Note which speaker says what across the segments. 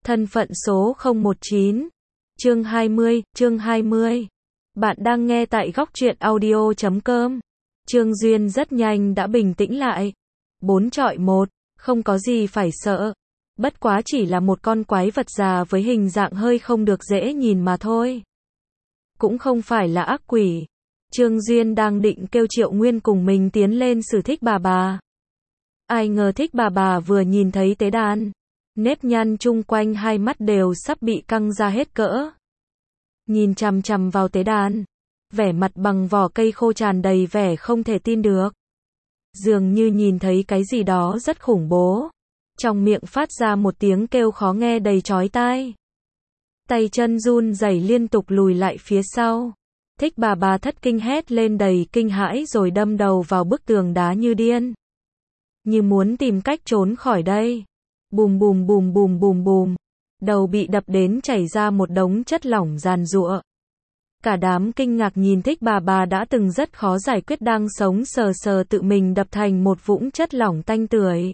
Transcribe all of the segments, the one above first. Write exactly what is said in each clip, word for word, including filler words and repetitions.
Speaker 1: Thân phận số không một chín. Chương hai mươi, chương hai mươi. Bạn đang nghe tại góc truyện audio chấm com. Trương Duyên rất nhanh đã bình tĩnh lại. Bốn chọi một, không có gì phải sợ. Bất quá chỉ là một con quái vật già với hình dạng hơi không được dễ nhìn mà thôi. Cũng không phải là ác quỷ. Trương Duyên đang định kêu Triệu Nguyên cùng mình tiến lên xử Thích Bà Bà. Ai ngờ Thích Bà Bà vừa nhìn thấy tế đàn, nếp nhăn chung quanh hai mắt đều sắp bị căng ra hết cỡ. Nhìn chằm chằm vào tế đàn, vẻ mặt bằng vỏ cây khô tràn đầy vẻ không thể tin được. Dường như nhìn thấy cái gì đó rất khủng bố. Trong miệng phát ra một tiếng kêu khó nghe đầy chói tai. Tay chân run rẩy liên tục lùi lại phía sau. Thích Bà Bà thất kinh hét lên đầy kinh hãi rồi đâm đầu vào bức tường đá như điên. Như muốn tìm cách trốn khỏi đây. Bùm bùm bùm bùm bùm bùm. Đầu bị đập đến chảy ra một đống chất lỏng giàn giụa. Cả đám kinh ngạc nhìn Thích Bà Bà đã từng rất khó giải quyết đang sống sờ sờ tự mình đập thành một vũng chất lỏng tanh tưởi.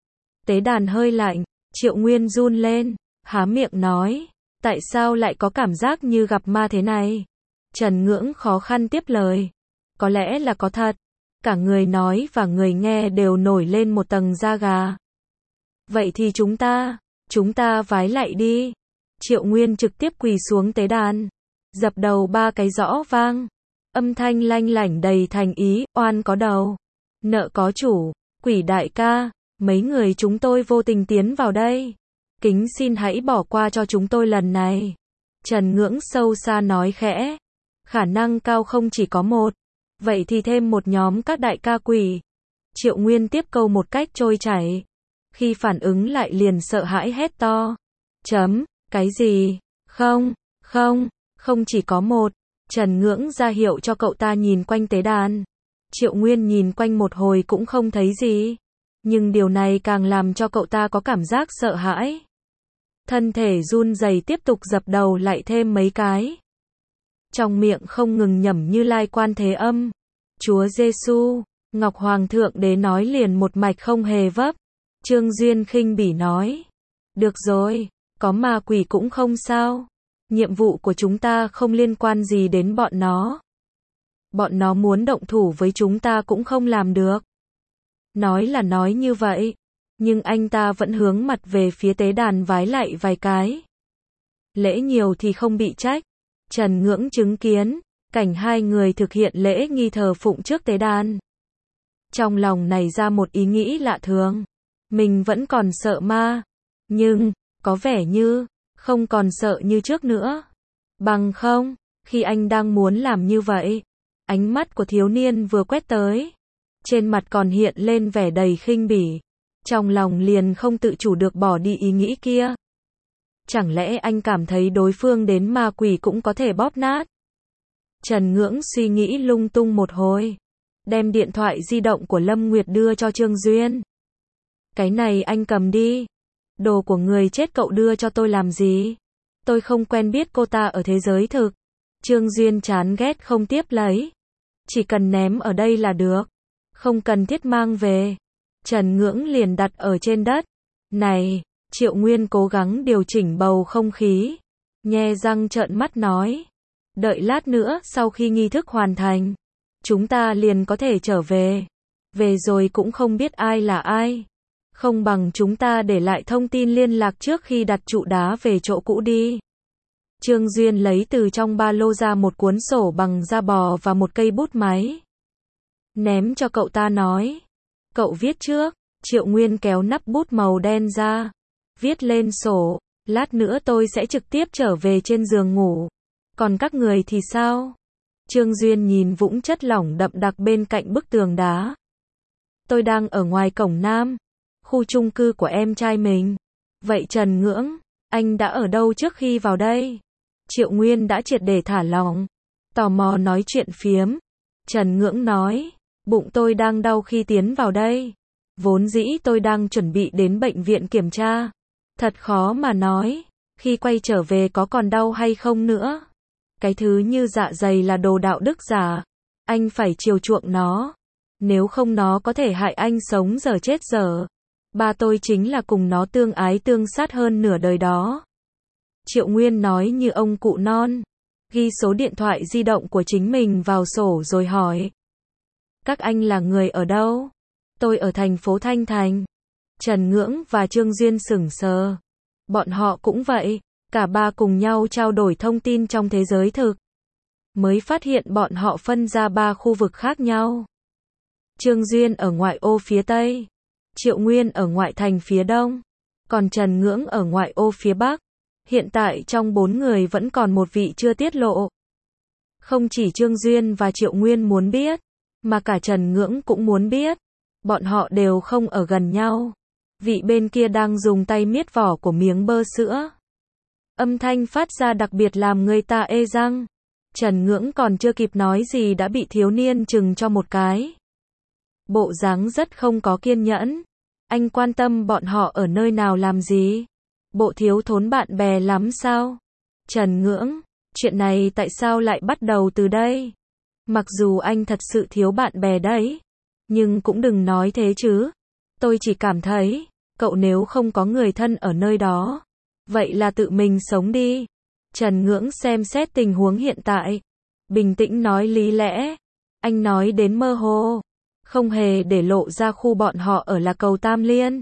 Speaker 1: Tế đàn hơi lạnh, Triệu Nguyên run lên, há miệng nói, tại sao lại có cảm giác như gặp ma thế này? Trần Ngưỡng khó khăn tiếp lời, có lẽ là có thật. Cả người nói và người nghe đều nổi lên một tầng da gà. Vậy thì chúng ta, chúng ta vái lại đi. Triệu Nguyên trực tiếp quỳ xuống tế đàn, dập đầu ba cái rõ vang. Âm thanh lanh lảnh đầy thành ý, oan có đầu, nợ có chủ, quỷ đại ca, mấy người chúng tôi vô tình tiến vào đây. Kính xin hãy bỏ qua cho chúng tôi lần này. Trần Ngưỡng sâu xa nói khẽ, khả năng cao không chỉ có một. Vậy thì thêm một nhóm các đại ca quỷ. Triệu Nguyên tiếp câu một cách trôi chảy. Khi phản ứng lại liền sợ hãi hét to. Chấm, cái gì? Không, không, không chỉ có một. Trần Ngưỡng ra hiệu cho cậu ta nhìn quanh tế đàn. Triệu Nguyên nhìn quanh một hồi cũng không thấy gì. Nhưng điều này càng làm cho cậu ta có cảm giác sợ hãi. Thân thể run rẩy tiếp tục dập đầu lại thêm mấy cái. Trong miệng không ngừng nhẩm Như Lai Quan Thế Âm, Chúa Giêsu, Ngọc Hoàng Thượng Đế nói liền một mạch không hề vấp. Trương Duyên khinh bỉ nói, được rồi, có ma quỷ cũng không sao. Nhiệm vụ của chúng ta không liên quan gì đến bọn nó. Bọn nó muốn động thủ với chúng ta cũng không làm được. Nói là nói như vậy, nhưng anh ta vẫn hướng mặt về phía tế đàn vái lại vài cái. Lễ nhiều thì không bị trách. Trần Ngưỡng chứng kiến cảnh hai người thực hiện lễ nghi thờ phụng trước tế đàn. Trong lòng nảy ra một ý nghĩ lạ thường. Mình vẫn còn sợ ma, nhưng có vẻ như không còn sợ như trước nữa. Bằng không, khi anh đang muốn làm như vậy, ánh mắt của thiếu niên vừa quét tới, trên mặt còn hiện lên vẻ đầy khinh bỉ. Trong lòng liền không tự chủ được bỏ đi ý nghĩ kia. Chẳng lẽ anh cảm thấy đối phương đến ma quỷ cũng có thể bóp nát? Trần Ngưỡng suy nghĩ lung tung một hồi, đem điện thoại di động của Lâm Nguyệt đưa cho Trương Duyên. Cái này anh cầm đi. Đồ của người chết cậu đưa cho tôi làm gì? Tôi không quen biết cô ta ở thế giới thực. Trương Duyên chán ghét không tiếp lấy. Chỉ cần ném ở đây là được. Không cần thiết mang về. Trần Ngưỡng liền đặt ở trên đất. Này, Triệu Nguyên cố gắng điều chỉnh bầu không khí. Nhe răng trợn mắt nói. Đợi lát nữa sau khi nghi thức hoàn thành, chúng ta liền có thể trở về. Về rồi cũng không biết ai là ai. Không bằng chúng ta để lại thông tin liên lạc trước khi đặt trụ đá về chỗ cũ đi. Trương Duyên lấy từ trong ba lô ra một cuốn sổ bằng da bò và một cây bút máy. Ném cho cậu ta nói. Cậu viết trước. Triệu Nguyên kéo nắp bút màu đen ra. Viết lên sổ. Lát nữa tôi sẽ trực tiếp trở về trên giường ngủ. Còn các người thì sao? Trương Duyên nhìn vũng chất lỏng đậm đặc bên cạnh bức tường đá. Tôi đang ở ngoài cổng Nam, khu chung cư của em trai mình. Vậy Trần Ngưỡng, anh đã ở đâu trước khi vào đây? Triệu Nguyên đã triệt để thả lỏng, tò mò nói chuyện phiếm. Trần Ngưỡng nói, bụng tôi đang đau khi tiến vào đây. Vốn dĩ tôi đang chuẩn bị đến bệnh viện kiểm tra. Thật khó mà nói, khi quay trở về có còn đau hay không nữa. Cái thứ như dạ dày là đồ đạo đức giả. Anh phải chiều chuộng nó. Nếu không nó có thể hại anh sống dở chết dở. Ba tôi chính là cùng nó tương ái tương sát hơn nửa đời đó. Triệu Nguyên nói như ông cụ non, ghi số điện thoại di động của chính mình vào sổ rồi hỏi. Các anh là người ở đâu? Tôi ở thành phố Thanh Thành. Trần Ngưỡng và Trương Duyên sững sờ. Bọn họ cũng vậy, cả ba cùng nhau trao đổi thông tin trong thế giới thực. Mới phát hiện bọn họ phân ra ba khu vực khác nhau. Trương Duyên ở ngoại ô phía Tây, Triệu Nguyên ở ngoại thành phía Đông, còn Trần Ngưỡng ở ngoại ô phía Bắc. Hiện tại trong bốn người vẫn còn một vị chưa tiết lộ. Không chỉ Trương Duyên và Triệu Nguyên muốn biết, mà cả Trần Ngưỡng cũng muốn biết. Bọn họ đều không ở gần nhau. Vị bên kia đang dùng tay miết vỏ của miếng bơ sữa. Âm thanh phát ra đặc biệt làm người ta ê răng. Trần Ngưỡng còn chưa kịp nói gì đã bị thiếu niên chừng cho một cái. Bộ dáng rất không có kiên nhẫn. Anh quan tâm bọn họ ở nơi nào làm gì? Bộ thiếu thốn bạn bè lắm sao? Trần Ngưỡng, chuyện này tại sao lại bắt đầu từ đây? Mặc dù anh thật sự thiếu bạn bè đấy, nhưng cũng đừng nói thế chứ. Tôi chỉ cảm thấy, cậu nếu không có người thân ở nơi đó, vậy là tự mình sống đi. Trần Ngưỡng xem xét tình huống hiện tại, bình tĩnh nói lý lẽ. Anh nói đến mơ hồ, không hề để lộ ra khu bọn họ ở là cầu Tam Liên.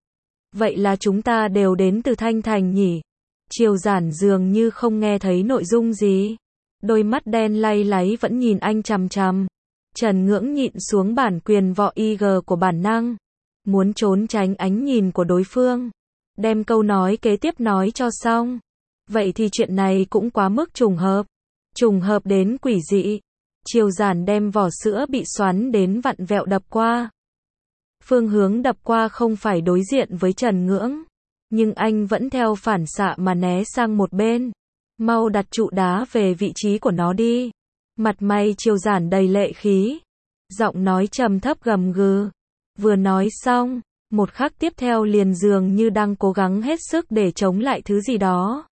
Speaker 1: Vậy là chúng ta đều đến từ Thanh Thành nhỉ? Triều Giản dường như không nghe thấy nội dung gì. Đôi mắt đen lay láy vẫn nhìn anh chằm chằm. Trần Ngưỡng nhịn xuống bản quyền võ i giê của bản năng. Muốn trốn tránh ánh nhìn của đối phương. Đem câu nói kế tiếp nói cho xong. Vậy thì chuyện này cũng quá mức trùng hợp. Trùng hợp đến quỷ dị. Triều Giản đem vỏ sữa bị xoắn đến vặn vẹo đập qua. Phương hướng đập qua không phải đối diện với Trần Ngưỡng. Nhưng anh vẫn theo phản xạ mà né sang một bên. Mau đặt trụ đá về vị trí của nó đi. Mặt mày Triều Giản đầy lệ khí. Giọng nói trầm thấp gầm gừ. Vừa nói xong, một khắc tiếp theo liền dường như đang cố gắng hết sức để chống lại thứ gì đó.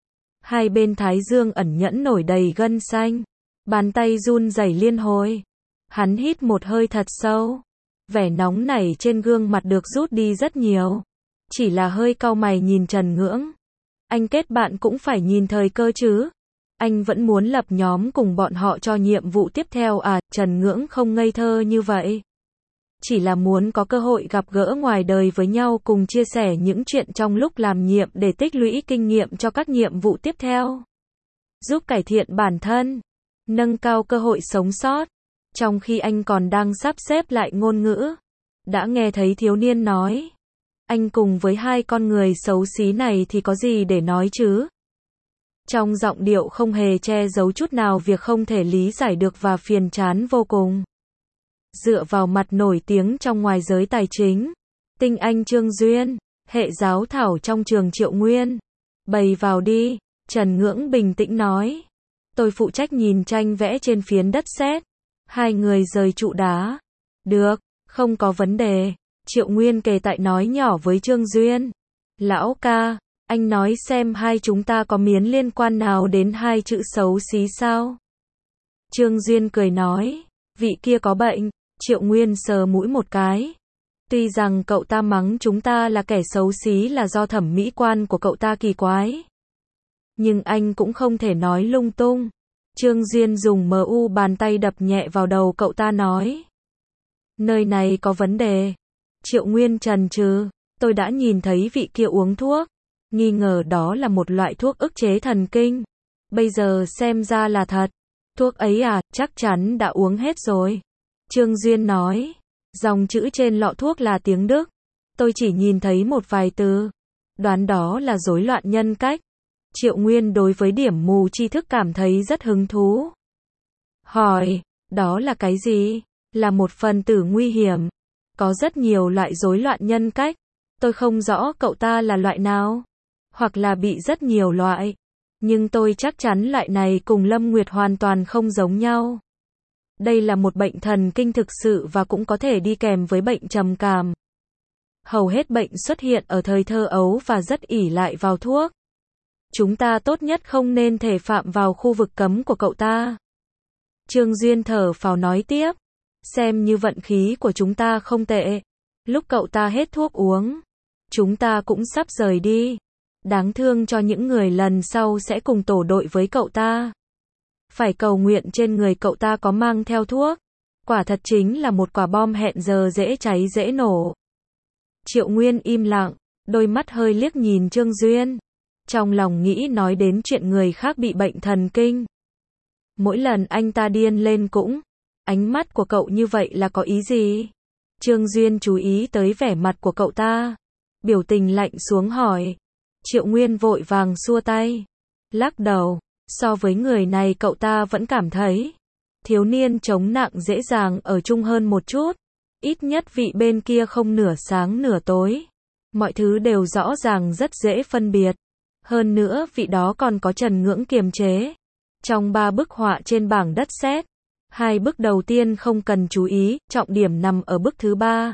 Speaker 1: Hai bên thái dương ẩn nhẫn nổi đầy gân xanh. Bàn tay run rẩy liên hồi. Hắn hít một hơi thật sâu. Vẻ nóng nảy trên gương mặt được rút đi rất nhiều. Chỉ là hơi cau mày nhìn Trần Ngưỡng. Anh kết bạn cũng phải nhìn thời cơ chứ. Anh vẫn muốn lập nhóm cùng bọn họ cho nhiệm vụ tiếp theo à? Trần Ngưỡng không ngây thơ như vậy. Chỉ là muốn có cơ hội gặp gỡ ngoài đời với nhau cùng chia sẻ những chuyện trong lúc làm nhiệm để tích lũy kinh nghiệm cho các nhiệm vụ tiếp theo. Giúp cải thiện bản thân. Nâng cao cơ hội sống sót. Trong khi anh còn đang sắp xếp lại ngôn ngữ, đã nghe thấy thiếu niên nói. Anh cùng với hai con người xấu xí này thì có gì để nói chứ? Trong giọng điệu không hề che giấu chút nào việc không thể lý giải được và phiền chán vô cùng. Dựa vào mặt nổi tiếng trong ngoài giới tài chính, tinh anh Trương Duyên, hệ giáo thảo trong trường Triệu Nguyên. Bày vào đi, Trần Ngưỡng bình tĩnh nói. Tôi phụ trách nhìn tranh vẽ trên phiến đất sét. Hai người rời trụ đá. Được, không có vấn đề. Triệu Nguyên kề tại nói nhỏ với Trương Duyên. Lão ca, anh nói xem hai chúng ta có miến liên quan nào đến hai chữ xấu xí sao? Trương Duyên cười nói. Vị kia có bệnh. Triệu Nguyên sờ mũi một cái. Tuy rằng cậu ta mắng chúng ta là kẻ xấu xí là do thẩm mỹ quan của cậu ta kỳ quái. Nhưng anh cũng không thể nói lung tung. Trương Duyên dùng mờ u bàn tay đập nhẹ vào đầu cậu ta nói. Nơi này có vấn đề. Triệu Nguyên chần chừ. Tôi đã nhìn thấy vị kia uống thuốc. Nghi ngờ đó là một loại thuốc ức chế thần kinh. Bây giờ xem ra là thật. Thuốc ấy à, chắc chắn đã uống hết rồi. Trương Duyên nói. Dòng chữ trên lọ thuốc là tiếng Đức. Tôi chỉ nhìn thấy một vài từ. Đoán đó là rối loạn nhân cách. Triệu Nguyên đối với điểm mù tri thức cảm thấy rất hứng thú. Hỏi, đó là cái gì? Là một phần tử nguy hiểm. Có rất nhiều loại rối loạn nhân cách. Tôi không rõ cậu ta là loại nào. Hoặc là bị rất nhiều loại. Nhưng tôi chắc chắn loại này cùng Lâm Nguyệt hoàn toàn không giống nhau. Đây là một bệnh thần kinh thực sự và cũng có thể đi kèm với bệnh trầm cảm. Hầu hết bệnh xuất hiện ở thời thơ ấu và rất ỷ lại vào thuốc. Chúng ta tốt nhất không nên thể phạm vào khu vực cấm của cậu ta. Trương Duyên thở phào nói tiếp. Xem như vận khí của chúng ta không tệ. Lúc cậu ta hết thuốc uống, chúng ta cũng sắp rời đi. Đáng thương cho những người lần sau sẽ cùng tổ đội với cậu ta. Phải cầu nguyện trên người cậu ta có mang theo thuốc. Quả thật chính là một quả bom hẹn giờ dễ cháy dễ nổ. Triệu Nguyên im lặng, đôi mắt hơi liếc nhìn Trương Duyên. Trong lòng nghĩ nói đến chuyện người khác bị bệnh thần kinh. Mỗi lần anh ta điên lên cũng, ánh mắt của cậu như vậy là có ý gì? Trương Duyên chú ý tới vẻ mặt của cậu ta. Biểu tình lạnh xuống hỏi. Triệu Nguyên vội vàng xua tay. Lắc đầu, so với người này cậu ta vẫn cảm thấy thiếu niên chống nặng dễ dàng ở chung hơn một chút. Ít nhất vị bên kia không nửa sáng nửa tối. Mọi thứ đều rõ ràng rất dễ phân biệt. Hơn nữa vị đó còn có Trần Ngưỡng kiềm chế. Trong ba bức họa trên bảng đất sét, hai bức đầu tiên không cần chú ý, trọng điểm nằm ở bức thứ ba.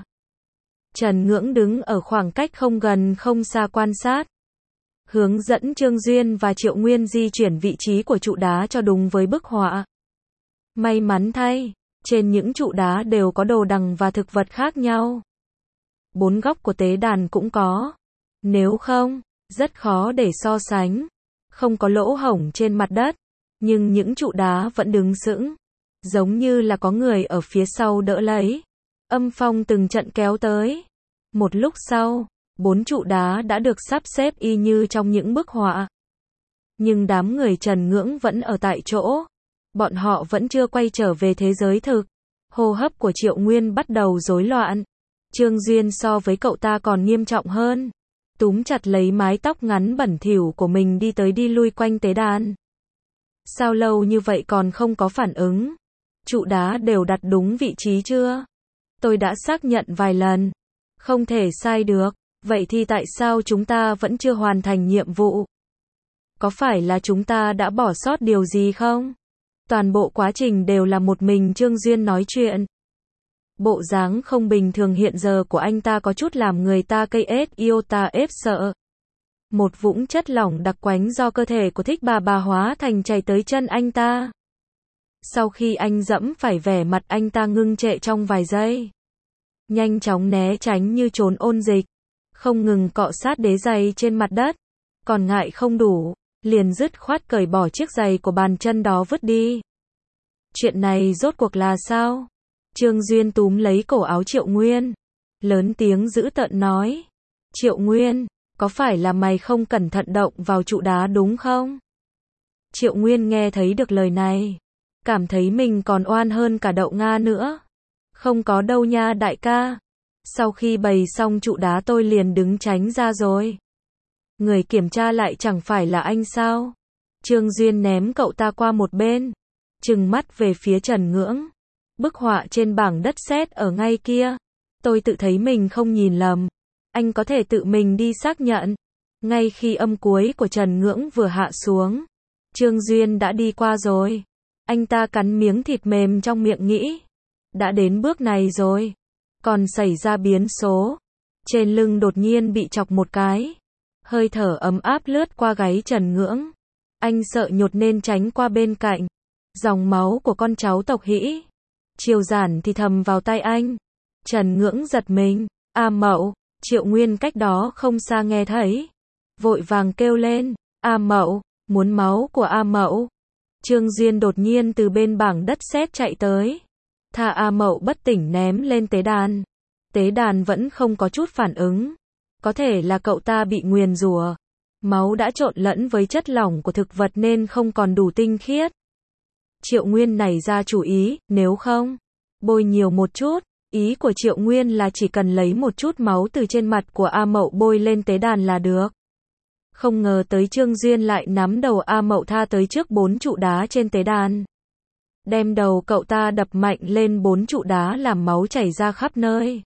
Speaker 1: Trần Ngưỡng đứng ở khoảng cách không gần không xa quan sát. Hướng dẫn Trương Duyên và Triệu Nguyên di chuyển vị trí của trụ đá cho đúng với bức họa. May mắn thay, trên những trụ đá đều có đồ đằng và thực vật khác nhau. Bốn góc của tế đàn cũng có. Nếu không, rất khó để so sánh. Không có lỗ hổng trên mặt đất, nhưng những trụ đá vẫn đứng sững, giống như là có người ở phía sau đỡ lấy. Âm phong từng trận kéo tới. Một lúc sau, bốn trụ đá đã được sắp xếp y như trong những bức họa. Nhưng đám người Trần Ngưỡng vẫn ở tại chỗ. Bọn họ vẫn chưa quay trở về thế giới thực. Hô hấp của Triệu Nguyên bắt đầu rối loạn. Trương Duyên so với cậu ta còn nghiêm trọng hơn. Túm chặt lấy mái tóc ngắn bẩn thỉu của mình đi tới đi lui quanh tế đàn. Sao lâu như vậy còn không có phản ứng? Trụ đá đều đặt đúng vị trí chưa? Tôi đã xác nhận vài lần. Không thể sai được. Vậy thì tại sao chúng ta vẫn chưa hoàn thành nhiệm vụ? Có phải là chúng ta đã bỏ sót điều gì không? Toàn bộ quá trình đều là một mình Trương Duyên nói chuyện. Bộ dáng không bình thường hiện giờ của anh ta có chút làm người ta cây ết iota ép sợ. Một vũng chất lỏng đặc quánh do cơ thể của Thích Bà Bà hóa thành chảy tới chân anh ta. Sau khi anh dẫm phải, vẻ mặt anh ta ngưng trệ trong vài giây. Nhanh chóng né tránh như trốn ôn dịch. Không ngừng cọ sát đế giày trên mặt đất. Còn ngại không đủ, liền dứt khoát cởi bỏ chiếc giày của bàn chân đó vứt đi. Chuyện này rốt cuộc là sao? Trương Duyên túm lấy cổ áo Triệu Nguyên. Lớn tiếng dữ tợn nói. Triệu Nguyên, có phải là mày không cẩn thận động vào trụ đá đúng không? Triệu Nguyên nghe thấy được lời này. Cảm thấy mình còn oan hơn cả đậu Nga nữa. Không có đâu nha đại ca. Sau khi bày xong trụ đá tôi liền đứng tránh ra rồi. Người kiểm tra lại chẳng phải là anh sao? Trương Duyên ném cậu ta qua một bên. Trừng mắt về phía Trần Ngưỡng. Bức họa trên bảng đất sét ở ngay kia. Tôi tự thấy mình không nhìn lầm. Anh có thể tự mình đi xác nhận. Ngay khi âm cuối của Trần Ngưỡng vừa hạ xuống, Trương Duyên đã đi qua rồi. Anh ta cắn miếng thịt mềm trong miệng nghĩ. Đã đến bước này rồi. Còn xảy ra biến số. Trên lưng đột nhiên bị chọc một cái. Hơi thở ấm áp lướt qua gáy Trần Ngưỡng. Anh sợ nhột nên tránh qua bên cạnh. Dòng máu của con cháu tộc Hĩ. Triều Giản thì thầm vào tai anh. Trần Ngưỡng giật mình. A Mậu. Triệu Nguyên cách đó không xa nghe thấy. Vội vàng kêu lên. A Mậu, muốn máu của A Mậu. Trương Duyên đột nhiên từ bên bảng đất sét chạy tới. Thà A Mậu bất tỉnh ném lên tế đàn. Tế đàn vẫn không có chút phản ứng. Có thể là cậu ta bị nguyền rủa. Máu đã trộn lẫn với chất lỏng của thực vật nên không còn đủ tinh khiết. Triệu Nguyên nảy ra chủ ý, nếu không, bôi nhiều một chút. Ý của Triệu Nguyên là chỉ cần lấy một chút máu từ trên mặt của A Mậu bôi lên tế đàn là được. Không ngờ tới Trương Duyên lại nắm đầu A Mậu tha tới trước bốn trụ đá trên tế đàn. Đem đầu cậu ta đập mạnh lên bốn trụ đá làm máu chảy ra khắp nơi.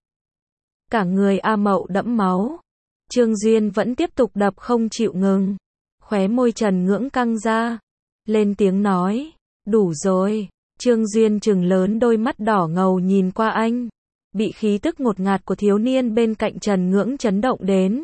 Speaker 1: Cả người A Mậu đẫm máu. Trương Duyên vẫn tiếp tục đập không chịu ngừng. Khóe môi Trần Ngưỡng căng ra. Lên tiếng nói. Đủ rồi. Trương Duyên trừng lớn đôi mắt đỏ ngầu nhìn qua anh. Bị khí tức ngột ngạt của thiếu niên bên cạnh Trần Ngưỡng chấn động đến.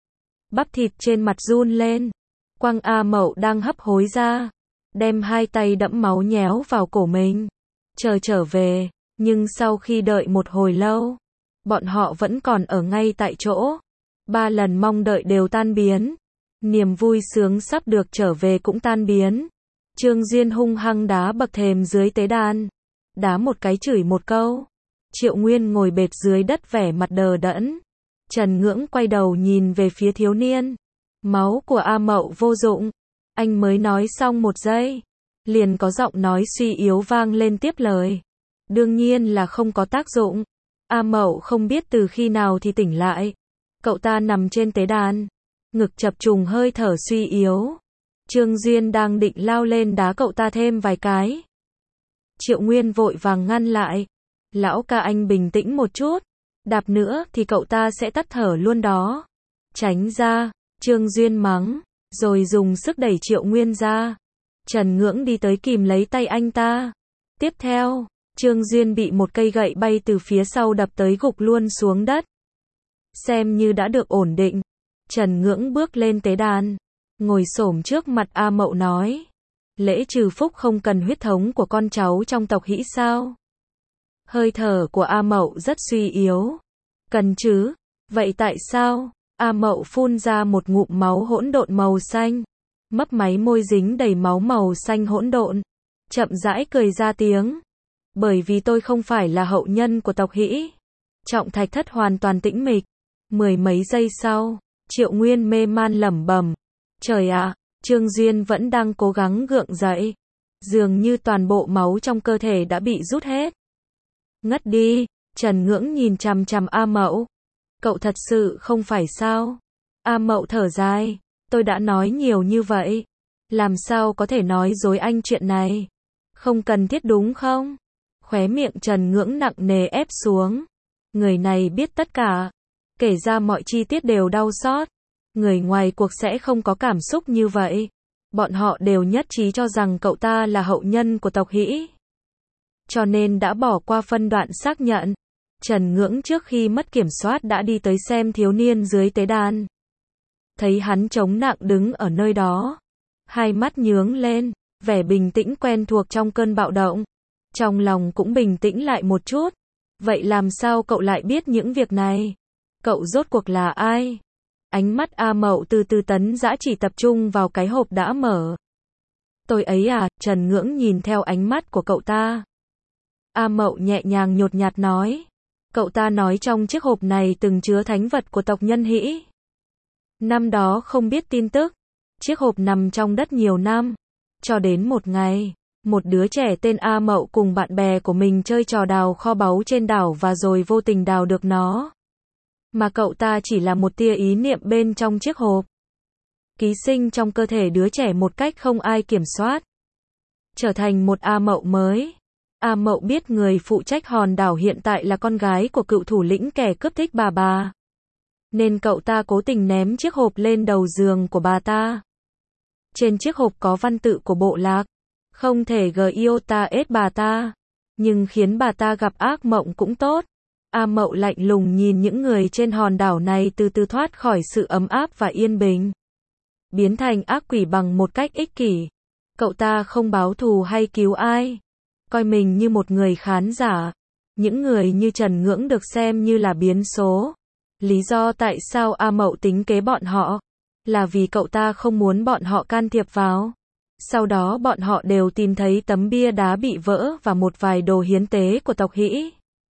Speaker 1: Bắp thịt trên mặt run lên. Quăng A Mậu đang hấp hối ra. Đem hai tay đẫm máu nhéo vào cổ mình. Chờ trở về. Nhưng sau khi đợi một hồi lâu, bọn họ vẫn còn ở ngay tại chỗ. Ba lần mong đợi đều tan biến. Niềm vui sướng sắp được trở về cũng tan biến. Trương Duyên hung hăng đá bậc thềm dưới tế đàn. Đá một cái chửi một câu. Triệu Nguyên ngồi bệt dưới đất vẻ mặt đờ đẫn. Trần Ngưỡng quay đầu nhìn về phía thiếu niên. Máu của A Mậu vô dụng. Anh mới nói xong một giây. Liền có giọng nói suy yếu vang lên tiếp lời. Đương nhiên là không có tác dụng. A Mậu không biết từ khi nào thì tỉnh lại. Cậu ta nằm trên tế đàn. Ngực chập trùng hơi thở suy yếu. Trương Duyên đang định lao lên đá cậu ta thêm vài cái. Triệu Nguyên vội vàng ngăn lại. Lão ca anh bình tĩnh một chút. Đạp nữa thì cậu ta sẽ tắt thở luôn đó. Tránh ra, Trương Duyên mắng. Rồi dùng sức đẩy Triệu Nguyên ra. Trần Ngưỡng đi tới kìm lấy tay anh ta. Tiếp theo, Trương Duyên bị một cây gậy bay từ phía sau đập tới gục luôn xuống đất. Xem như đã được ổn định. Trần Ngưỡng bước lên tế đàn. Ngồi xổm trước mặt A Mậu nói. Lễ trừ phúc không cần huyết thống của con cháu trong tộc Hĩ sao? Hơi thở của A Mậu rất suy yếu. Cần chứ? Vậy tại sao? A Mậu phun ra một ngụm máu hỗn độn màu xanh. Mấp máy môi dính đầy máu màu xanh hỗn độn. Chậm rãi cười ra tiếng. Bởi vì tôi không phải là hậu nhân của tộc Hĩ. Trọng Thạch Thất hoàn toàn tĩnh mịch. Mười mấy giây sau, Triệu Nguyên mê man lẩm bẩm. Trời ạ, Trương Duyên vẫn đang cố gắng gượng dậy. Dường như toàn bộ máu trong cơ thể đã bị rút hết. Ngất đi, Trần Ngưỡng nhìn chằm chằm A Mậu. Cậu thật sự không phải sao? A Mậu thở dài. Tôi đã nói nhiều như vậy. Làm sao có thể nói dối anh chuyện này? Không cần thiết đúng không? Khóe miệng Trần Ngưỡng nặng nề ép xuống. Người này biết tất cả. Kể ra mọi chi tiết đều đau xót. Người ngoài cuộc sẽ không có cảm xúc như vậy. Bọn họ đều nhất trí cho rằng cậu ta là hậu nhân của tộc Hĩ. Cho nên đã bỏ qua phân đoạn xác nhận. Trần Ngưỡng trước khi mất kiểm soát đã đi tới xem thiếu niên dưới tế đàn. Thấy hắn chống nặng đứng ở nơi đó. Hai mắt nhướng lên, vẻ bình tĩnh quen thuộc trong cơn bạo động. Trong lòng cũng bình tĩnh lại một chút. Vậy làm sao cậu lại biết những việc này? Cậu rốt cuộc là ai? Ánh mắt A Mậu từ từ tấn dã chỉ tập trung vào cái hộp đã mở. Tôi ấy à, Trần Ngưỡng nhìn theo ánh mắt của cậu ta. A Mậu nhẹ nhàng nhột nhạt nói. Cậu ta nói trong chiếc hộp này từng chứa thánh vật của tộc nhân Hĩ. Năm đó không biết tin tức. Chiếc hộp nằm trong đất nhiều năm. Cho đến một ngày, một đứa trẻ tên A Mậu cùng bạn bè của mình chơi trò đào kho báu trên đảo và rồi vô tình đào được nó. Mà cậu ta chỉ là một tia ý niệm bên trong chiếc hộp. Ký sinh trong cơ thể đứa trẻ một cách không ai kiểm soát. Trở thành một A Mậu mới. A Mậu biết người phụ trách hòn đảo hiện tại là con gái của cựu thủ lĩnh kẻ cướp thích bà bà. Nên cậu ta cố tình ném chiếc hộp lên đầu giường của bà ta. Trên chiếc hộp có văn tự của bộ lạc. Không thể gây iota ết bà ta. Nhưng khiến bà ta gặp ác mộng cũng tốt. A Mậu lạnh lùng nhìn những người trên hòn đảo này từ từ thoát khỏi sự ấm áp và yên bình. Biến thành ác quỷ bằng một cách ích kỷ. Cậu ta không báo thù hay cứu ai. Coi mình như một người khán giả. Những người như Trần Ngưỡng được xem như là biến số. Lý do tại sao A Mậu tính kế bọn họ là vì cậu ta không muốn bọn họ can thiệp vào. Sau đó bọn họ đều tìm thấy tấm bia đá bị vỡ và một vài đồ hiến tế của tộc Hĩ.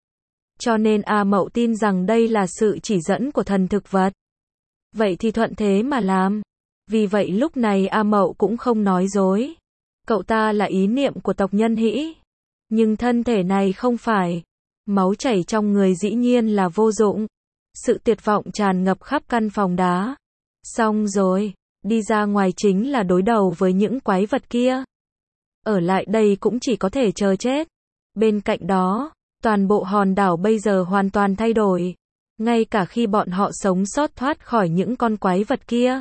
Speaker 1: Cho nên A Mậu tin rằng đây là sự chỉ dẫn của thần thực vật. Vậy thì thuận thế mà làm. Vì vậy lúc này A Mậu cũng không nói dối. Cậu ta là ý niệm của tộc nhân Hĩ. Nhưng thân thể này không phải. Máu chảy trong người dĩ nhiên là vô dụng. Sự tuyệt vọng tràn ngập khắp căn phòng đá. Xong rồi, đi ra ngoài chính là đối đầu với những quái vật kia. Ở lại đây cũng chỉ có thể chờ chết. Bên cạnh đó, toàn bộ hòn đảo bây giờ hoàn toàn thay đổi. Ngay cả khi bọn họ sống sót thoát khỏi những con quái vật kia.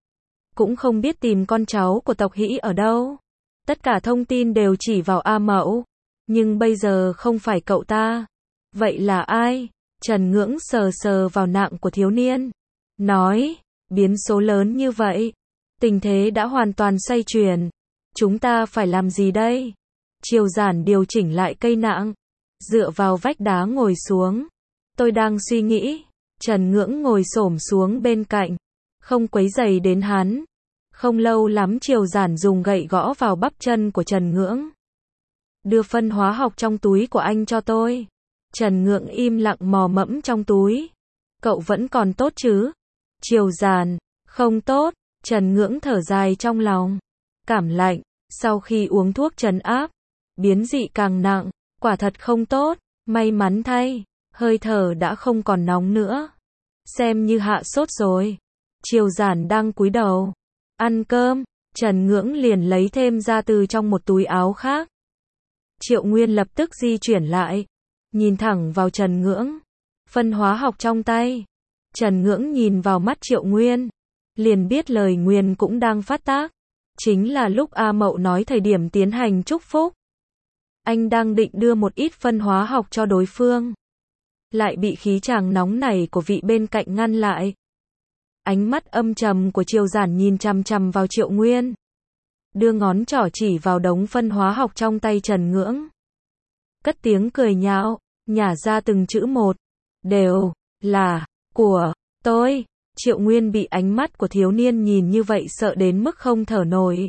Speaker 1: Cũng không biết tìm con cháu của tộc Hĩ ở đâu. Tất cả thông tin đều chỉ vào A Mậu. Nhưng bây giờ không phải cậu ta. Vậy là ai? Trần Ngưỡng sờ sờ vào nạng của thiếu niên. Nói, biến số lớn như vậy. Tình thế đã hoàn toàn xoay chuyển. Chúng ta phải làm gì đây? Triều Giản điều chỉnh lại cây nạng. Dựa vào vách đá ngồi xuống. Tôi đang suy nghĩ. Trần Ngưỡng ngồi xổm xuống bên cạnh, không quấy rầy đến hắn. Không lâu lắm Triều Giản dùng gậy gõ vào bắp chân của Trần Ngưỡng. Đưa phân hóa học trong túi của anh cho tôi. Trần Ngưỡng im lặng mò mẫm trong túi. Cậu vẫn còn tốt chứ? Triều Giản, không tốt. Trần Ngưỡng thở dài trong lòng. Cảm lạnh, sau khi uống thuốc trấn áp, biến dị càng nặng, quả thật không tốt. May mắn thay, hơi thở đã không còn nóng nữa. Xem như hạ sốt rồi. Triều Giản đang cúi đầu ăn cơm, Trần Ngưỡng liền lấy thêm ra từ trong một túi áo khác. Triệu Nguyên lập tức di chuyển lại, nhìn thẳng vào Trần Ngưỡng. Phân hóa học trong tay. Trần Ngưỡng nhìn vào mắt Triệu Nguyên, liền biết lời nguyền cũng đang phát tác. Chính là lúc A Mậu nói thời điểm tiến hành chúc phúc. Anh đang định đưa một ít phân hóa học cho đối phương, lại bị khí chàng nóng này của vị bên cạnh ngăn lại. Ánh mắt âm trầm của Triều Giản nhìn chằm chằm vào Triệu Nguyên, đưa ngón trỏ chỉ vào đống phân hóa học trong tay Trần Ngưỡng. Cất tiếng cười nhạo, nhả ra từng chữ một. Đều là của tôi. Triệu Nguyên bị ánh mắt của thiếu niên nhìn như vậy sợ đến mức không thở nổi.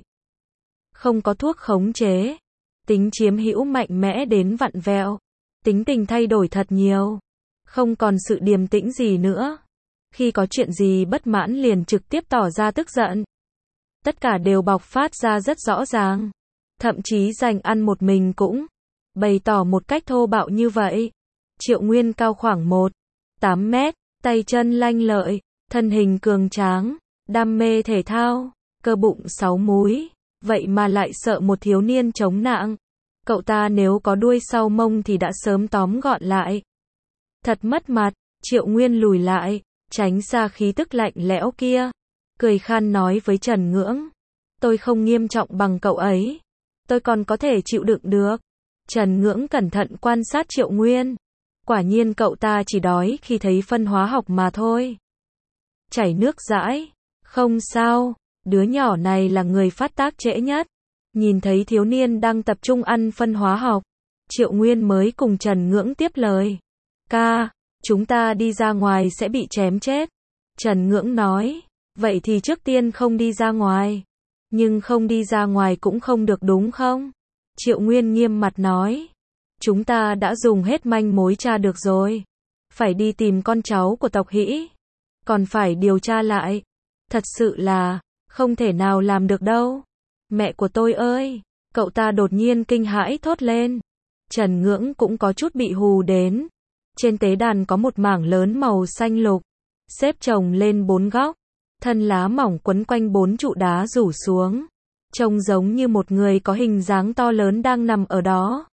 Speaker 1: Không có thuốc khống chế, tính chiếm hữu mạnh mẽ đến vặn vẹo, tính tình thay đổi thật nhiều, không còn sự điềm tĩnh gì nữa. Khi có chuyện gì bất mãn liền trực tiếp tỏ ra tức giận. Tất cả đều bộc phát ra rất rõ ràng. Thậm chí dành ăn một mình cũng bày tỏ một cách thô bạo như vậy. Triệu Nguyên cao khoảng một phẩy tám mét, tay chân lanh lợi, thân hình cường tráng, đam mê thể thao, cơ bụng sáu múi, vậy mà lại sợ một thiếu niên chống nạng. Cậu ta nếu có đuôi sau mông thì đã sớm tóm gọn lại. Thật mất mặt. Triệu Nguyên lùi lại, tránh xa khí tức lạnh lẽo kia, cười khan nói với Trần Ngưỡng. Tôi không nghiêm trọng bằng cậu ấy. Tôi còn có thể chịu đựng được. Trần Ngưỡng cẩn thận quan sát Triệu Nguyên. Quả nhiên cậu ta chỉ đói khi thấy phân hóa học mà thôi. Chảy nước dãi. Không sao, đứa nhỏ này là người phát tác trễ nhất. Nhìn thấy thiếu niên đang tập trung ăn phân hóa học, Triệu Nguyên mới cùng Trần Ngưỡng tiếp lời. Ca, chúng ta đi ra ngoài sẽ bị chém chết. Trần Ngưỡng nói. Vậy thì trước tiên không đi ra ngoài. Nhưng không đi ra ngoài cũng không được đúng không? Triệu Nguyên nghiêm mặt nói. Chúng ta đã dùng hết manh mối tra được rồi. Phải đi tìm con cháu của tộc Hĩ. Còn phải điều tra lại. Thật sự là không thể nào làm được đâu. Mẹ của tôi ơi! Cậu ta đột nhiên kinh hãi thốt lên. Trần Ngưỡng cũng có chút bị hù đến. Trên tế đàn có một mảng lớn màu xanh lục, xếp chồng lên bốn góc. Thân lá mỏng quấn quanh bốn trụ đá rủ xuống, trông giống như một người có hình dáng to lớn đang nằm ở đó.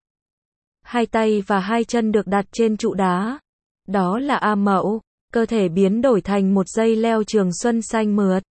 Speaker 1: Hai tay và hai chân được đặt trên trụ đá. Đó là A Mậu, cơ thể biến đổi thành một dây leo trường xuân xanh mượt.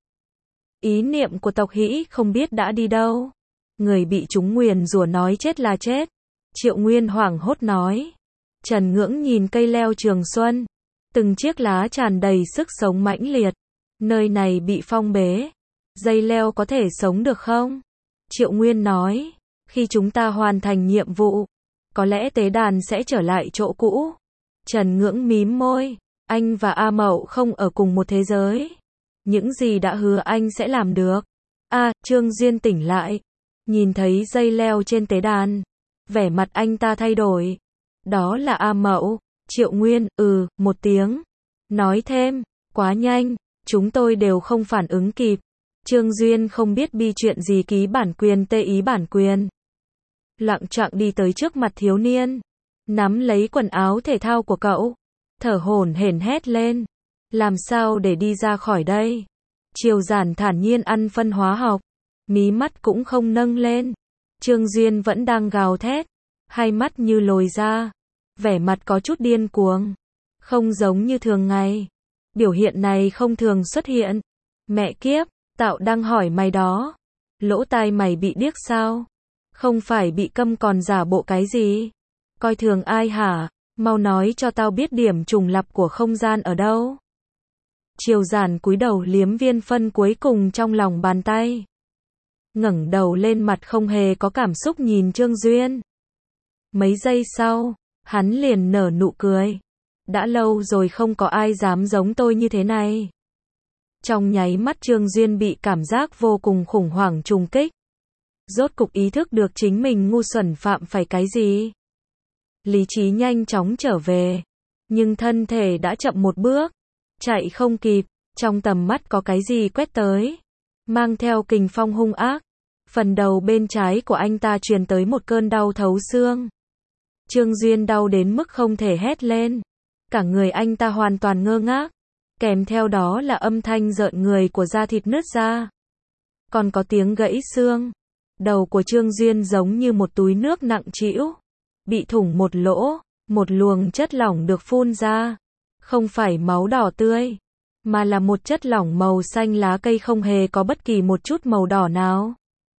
Speaker 1: Ý niệm của tộc Hĩ không biết đã đi đâu. Người bị chúng nguyền rủa nói chết là chết. Triệu Nguyên hoảng hốt nói. Trần Ngưỡng nhìn cây leo trường xuân, từng chiếc lá tràn đầy sức sống mãnh liệt. Nơi này bị phong bế, dây leo có thể sống được không? Triệu Nguyên nói, khi chúng ta hoàn thành nhiệm vụ, có lẽ tế đàn sẽ trở lại chỗ cũ. Trần Ngưỡng mím môi, anh và A Mậu không ở cùng một thế giới. Những gì đã hứa anh sẽ làm được. A, à, Trương Duyên tỉnh lại, nhìn thấy dây leo trên tế đàn, vẻ mặt anh ta thay đổi. Đó là A Mậu. Triệu Nguyên, ừ, một tiếng. Nói thêm, quá nhanh, chúng tôi đều không phản ứng kịp. Trương Duyên không biết bi chuyện gì ký bản quyền tê ý bản quyền. Loạng choạng đi tới trước mặt thiếu niên, nắm lấy quần áo thể thao của cậu, thở hổn hển hét lên. Làm sao để đi ra khỏi đây? Triều Giản thản nhiên ăn phân hóa học, mí mắt cũng không nâng lên. Trương Duyên vẫn đang gào thét, hai mắt như lồi ra, vẻ mặt có chút điên cuồng, không giống như thường ngày. Biểu hiện này không thường xuất hiện. Mẹ kiếp, Tạo đang hỏi mày đó. Lỗ tai mày bị điếc sao? Không phải bị câm còn giả bộ cái gì? Coi thường ai hả? Mau nói cho tao biết điểm trùng lặp của không gian ở đâu. Triều Giản cúi đầu liếm viên phân cuối cùng trong lòng bàn tay. Ngẩng đầu lên mặt không hề có cảm xúc nhìn Trương Duyên. Mấy giây sau, hắn liền nở nụ cười. đã lâu rồi không có ai dám giống tôi như thế này. Trong nháy mắt Trương Duyên bị cảm giác vô cùng khủng hoảng trùng kích. Rốt cục ý thức được chính mình ngu xuẩn phạm phải cái gì. Lý trí nhanh chóng trở về, nhưng thân thể đã chậm một bước, chạy không kịp, trong tầm mắt có cái gì quét tới, mang theo kình phong hung ác. Phần đầu bên trái của anh ta truyền tới một cơn đau thấu xương. Trương Duyên đau đến mức không thể hét lên, cả người anh ta hoàn toàn ngơ ngác, kèm theo đó là âm thanh rợn người của da thịt nứt ra. Còn có tiếng gãy xương. Đầu của Trương Duyên giống như một túi nước nặng trĩu, bị thủng một lỗ, một luồng chất lỏng được phun ra. Không phải máu đỏ tươi, mà là một chất lỏng màu xanh lá cây không hề có bất kỳ một chút màu đỏ nào.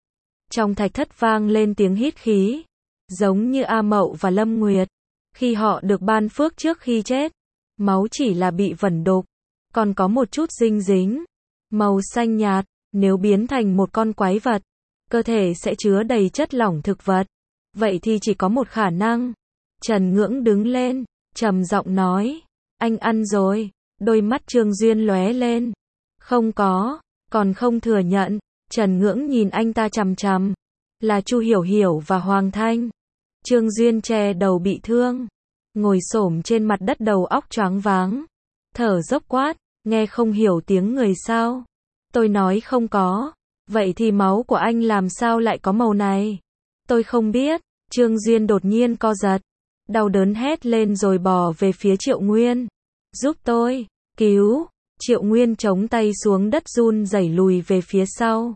Speaker 1: Trong thạch thất vang lên tiếng hít khí, giống như A Mậu và Lâm Nguyệt, khi họ được ban phước trước khi chết, máu chỉ là bị vẩn đục, còn có một chút dinh dính, màu xanh nhạt, nếu biến thành một con quái vật, cơ thể sẽ chứa đầy chất lỏng thực vật. Vậy thì chỉ có một khả năng. Trần Ngưỡng đứng lên, trầm giọng nói, anh ăn rồi. Đôi mắt Trương Duyên lóe lên. Không có, còn không thừa nhận. Trần Ngưỡng nhìn anh ta chằm chằm. Là Chu Hiểu Hiểu và Hoàng Thanh. Trương Duyên che đầu bị thương, ngồi xổm trên mặt đất đầu óc choáng váng, thở dốc quát, nghe không hiểu tiếng người sao? Tôi nói không có. Vậy thì máu của anh làm sao lại có màu này? Tôi không biết. Trương Duyên đột nhiên co giật, đau đớn hét lên rồi bò về phía Triệu Nguyên. Giúp tôi, cứu. Triệu Nguyên chống tay xuống đất run rẩy lùi về phía sau.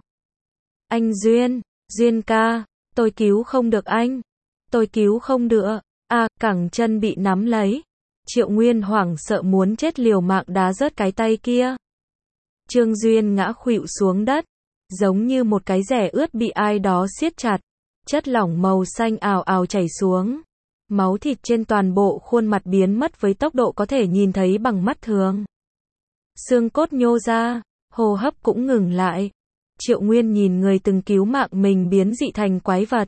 Speaker 1: Anh Duyên, Duyên ca, tôi cứu không được anh. Tôi cứu không được. À, cẳng chân bị nắm lấy. Triệu Nguyên hoảng sợ muốn chết liều mạng đá rớt cái tay kia. Trương Duyên ngã khuỵu xuống đất, giống như một cái rẻ ướt bị ai đó siết chặt. Chất lỏng màu xanh ào ào chảy xuống. Máu thịt trên toàn bộ khuôn mặt biến mất với tốc độ có thể nhìn thấy bằng mắt thường. Xương cốt nhô ra, hô hấp cũng ngừng lại. Triệu Nguyên nhìn người từng cứu mạng mình biến dị thành quái vật.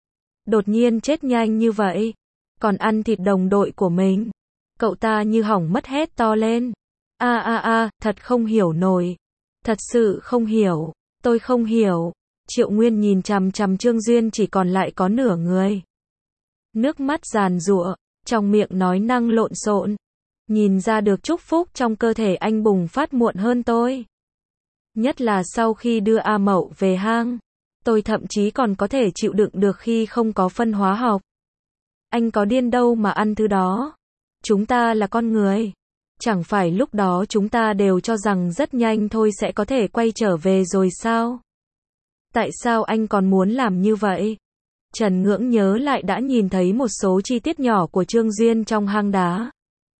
Speaker 1: Đột nhiên chết nhanh như vậy, còn ăn thịt đồng đội của mình. Cậu ta như hỏng mất hét to lên. A a a, thật không hiểu nổi. Thật sự không hiểu, tôi không hiểu. Triệu Nguyên nhìn chằm chằm Trương Duyên chỉ còn lại có nửa người. Nước mắt giàn giụa, trong miệng nói năng lộn xộn. Nhìn ra được chúc phúc trong cơ thể anh bùng phát muộn hơn tôi. Nhất là sau khi đưa A Mậu về hang, tôi thậm chí còn có thể chịu đựng được khi không có phân hóa học. Anh có điên đâu mà ăn thứ đó. Chúng ta là con người. Chẳng phải lúc đó chúng ta đều cho rằng rất nhanh thôi sẽ có thể quay trở về rồi sao? Tại sao anh còn muốn làm như vậy? Trần Ngưỡng nhớ lại đã nhìn thấy một số chi tiết nhỏ của Trương Duyên trong hang đá.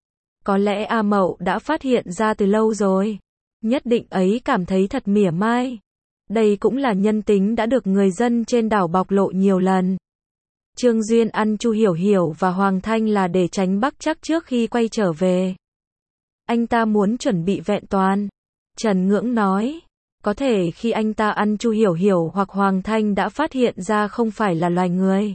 Speaker 1: Có lẽ A Mậu đã phát hiện ra từ lâu rồi. Nhất định ấy cảm thấy thật mỉa mai. Đây cũng là nhân tính đã được người dân trên đảo bộc lộ nhiều lần. Trương Duyên ăn Chu Hiểu Hiểu và Hoàng Thanh là để tránh bắt chắc trước khi quay trở về. Anh ta muốn chuẩn bị vẹn toàn. Trần Ngưỡng nói, có thể khi anh ta ăn Chu Hiểu Hiểu hoặc Hoàng Thanh đã phát hiện ra không phải là loài người.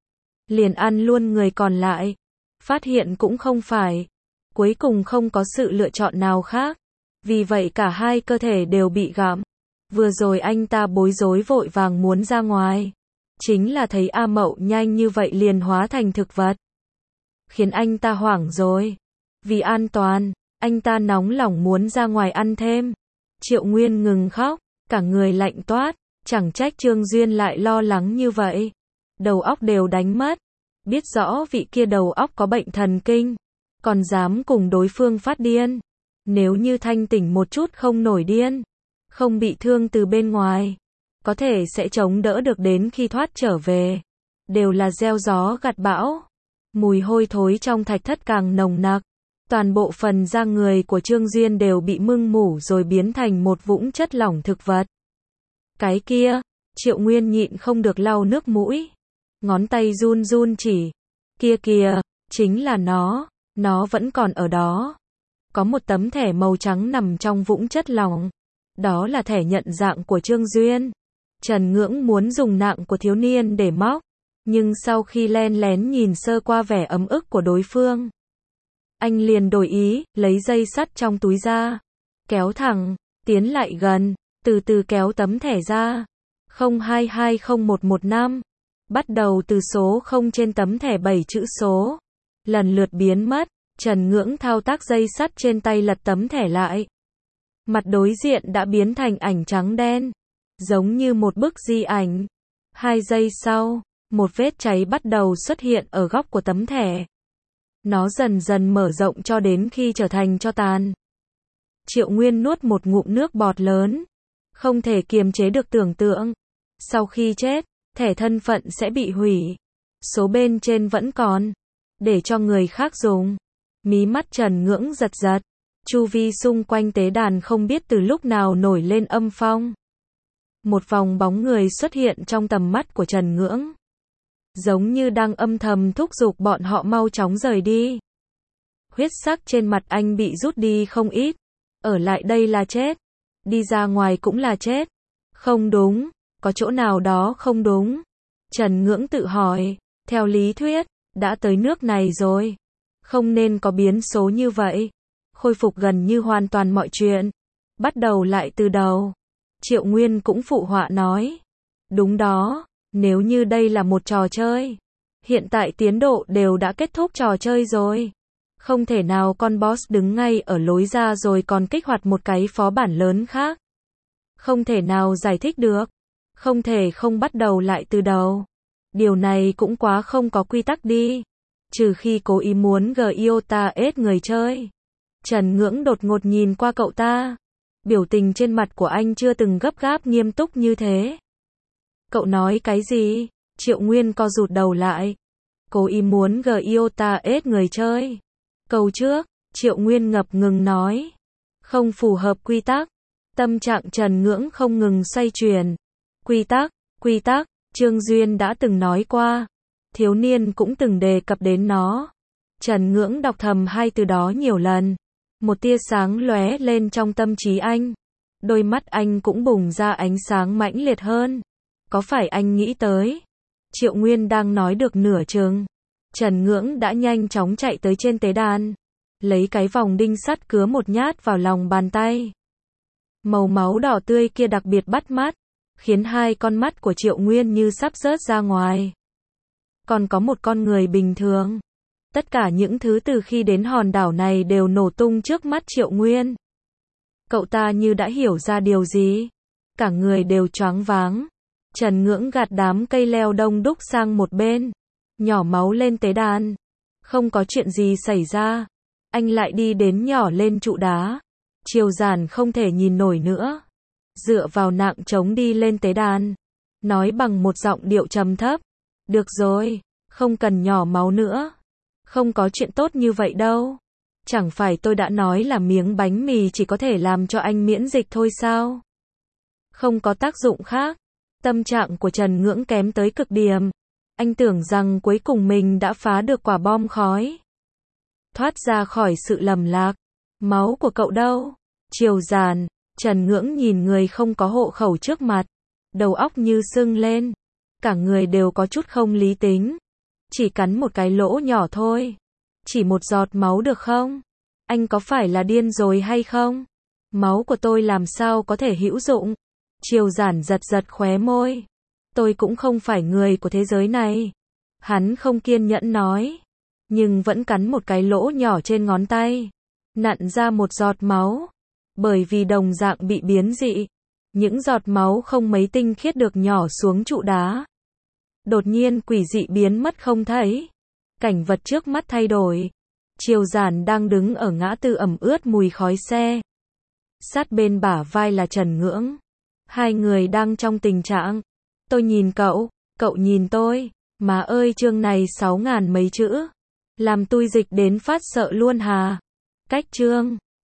Speaker 1: Liền ăn luôn người còn lại. Phát hiện cũng không phải. Cuối cùng không có sự lựa chọn nào khác. Vì vậy cả hai cơ thể đều bị gặm. Vừa rồi anh ta bối rối vội vàng muốn ra ngoài. Chính là thấy A Mậu nhanh như vậy liền hóa thành thực vật. Khiến anh ta hoảng rồi. Vì an toàn, anh ta nóng lòng muốn ra ngoài ăn thêm. Triệu Nguyên ngừng khóc, cả người lạnh toát. Chẳng trách Trương Duyên lại lo lắng như vậy. Đầu óc đều đánh mất. Biết rõ vị kia đầu óc có bệnh thần kinh, còn dám cùng đối phương phát điên. Nếu như thanh tỉnh một chút không nổi điên, không bị thương từ bên ngoài, có thể sẽ chống đỡ được đến khi thoát trở về. Đều là gieo gió gặt bão. Mùi hôi thối trong thạch thất càng nồng nặc. Toàn bộ phần da người của Trương Duyên đều bị mưng mủ rồi biến thành một vũng chất lỏng thực vật. Cái kia, Triệu Nguyên nhịn không được lau nước mũi. Ngón tay run run chỉ. Kia kìa, chính là nó, nó vẫn còn ở đó. Có một tấm thẻ màu trắng nằm trong vũng chất lỏng. Đó là thẻ nhận dạng của Trương Duyên. Trần Ngưỡng muốn dùng nạng của thiếu niên để móc, nhưng sau khi len lén nhìn sơ qua vẻ ấm ức của đối phương, Anh liền đổi ý, lấy dây sắt trong túi ra, kéo thẳng, tiến lại gần, từ từ kéo tấm thẻ ra. không hai hai không một một năm. Bắt đầu từ số không trên tấm thẻ bảy chữ số. Lần lượt biến mất, Trần Ngưỡng thao tác dây sắt trên tay lật tấm thẻ lại. Mặt đối diện đã biến thành ảnh trắng đen, giống như một bức di ảnh. Hai giây sau, một vết cháy bắt đầu xuất hiện ở góc của tấm thẻ. Nó dần dần mở rộng cho đến khi trở thành tro tàn. Triệu Nguyên nuốt một ngụm nước bọt lớn, không thể kiềm chế được tưởng tượng. Sau khi chết, thẻ thân phận sẽ bị hủy. Số bên trên vẫn còn, để cho người khác dùng. Mí mắt Trần Ngưỡng giật giật. Chu vi xung quanh tế đàn không biết từ lúc nào nổi lên âm phong. Một vòng bóng người xuất hiện trong tầm mắt của Trần Ngưỡng, giống như đang âm thầm thúc giục bọn họ mau chóng rời đi. Huyết sắc trên mặt anh bị rút đi không ít. Ở lại đây là chết, đi ra ngoài cũng là chết. Không đúng, có chỗ nào đó không đúng. Trần Ngưỡng tự hỏi, theo lý thuyết, đã tới nước này rồi, không nên có biến số như vậy. Khôi phục gần như hoàn toàn mọi chuyện, bắt đầu lại từ đầu. Triệu Nguyên cũng phụ họa nói, đúng đó, nếu như đây là một trò chơi, hiện tại tiến độ đều đã kết thúc trò chơi rồi. Không thể nào con boss đứng ngay ở lối ra rồi còn kích hoạt một cái phó bản lớn khác. Không thể nào giải thích được. Không thể không bắt đầu lại từ đầu. Điều này cũng quá không có quy tắc đi. Trừ khi cố ý muốn Giota ết người chơi. Trần Ngưỡng đột ngột nhìn qua cậu ta. Biểu tình trên mặt của anh chưa từng gấp gáp nghiêm túc như thế. Cậu nói cái gì? Triệu Nguyên co rụt đầu lại. Cố ý muốn Giota ết người chơi. Câu trước, Triệu Nguyên ngập ngừng nói. Không phù hợp quy tắc. Tâm trạng Trần Ngưỡng không ngừng xoay chuyển. Quy tắc, quy tắc, Trương Duyên đã từng nói qua. Thiếu niên cũng từng đề cập đến nó. Trần Ngưỡng đọc thầm hai từ đó nhiều lần. Một tia sáng lóe lên trong tâm trí anh. Đôi mắt anh cũng bùng ra ánh sáng mãnh liệt hơn. Có phải anh nghĩ tới? Triệu Nguyên đang nói được nửa chừng. Trần Ngưỡng đã nhanh chóng chạy tới trên tế đàn. Lấy cái vòng đinh sắt cứa một nhát vào lòng bàn tay. Màu máu đỏ tươi kia đặc biệt bắt mắt. Khiến hai con mắt của Triệu Nguyên như sắp rớt ra ngoài. Còn có một con người bình thường. Tất cả những thứ từ khi đến hòn đảo này đều nổ tung trước mắt Triệu Nguyên. Cậu ta như đã hiểu ra điều gì. Cả người đều choáng váng. Trần Ngưỡng gạt đám cây leo đông đúc sang một bên. Nhỏ máu lên tế đàn. Không có chuyện gì xảy ra. Anh lại đi đến nhỏ lên trụ đá. Triều Giản không thể nhìn nổi nữa. Dựa vào nạng trống đi lên tế đàn. Nói bằng một giọng điệu trầm thấp. Được rồi, không cần nhỏ máu nữa. Không có chuyện tốt như vậy đâu. Chẳng phải tôi đã nói là miếng bánh mì chỉ có thể làm cho anh miễn dịch thôi sao? Không có tác dụng khác. Tâm trạng của Trần Ngưỡng kém tới cực điểm. Anh tưởng rằng cuối cùng mình đã phá được quả bom khói. Thoát ra khỏi sự lầm lạc. Máu của cậu đâu? Triều Giản. Trần Ngưỡng nhìn người không có hộ khẩu trước mặt. Đầu óc như sưng lên. Cả người đều có chút không lý tính. Chỉ cắn một cái lỗ nhỏ thôi. Chỉ một giọt máu được không? Anh có phải là điên rồi hay không? Máu của tôi làm sao có thể hữu dụng? Triều Giản giật giật khóe môi. Tôi cũng không phải người của thế giới này. Hắn không kiên nhẫn nói. Nhưng vẫn cắn một cái lỗ nhỏ trên ngón tay. Nặn ra một giọt máu. Bởi vì đồng dạng bị biến dị. Những giọt máu không mấy tinh khiết được nhỏ xuống trụ đá. Đột nhiên quỷ dị biến mất không thấy. Cảnh vật trước mắt thay đổi. Triều Giản đang đứng ở ngã tư ẩm ướt mùi khói xe. Sát bên bả vai là Trần Ngưỡng. Hai người đang trong tình trạng. Tôi nhìn cậu, cậu nhìn tôi. Má ơi chương này sáu ngàn mấy chữ. Làm tôi dịch đến phát sợ luôn hà. Cách chương.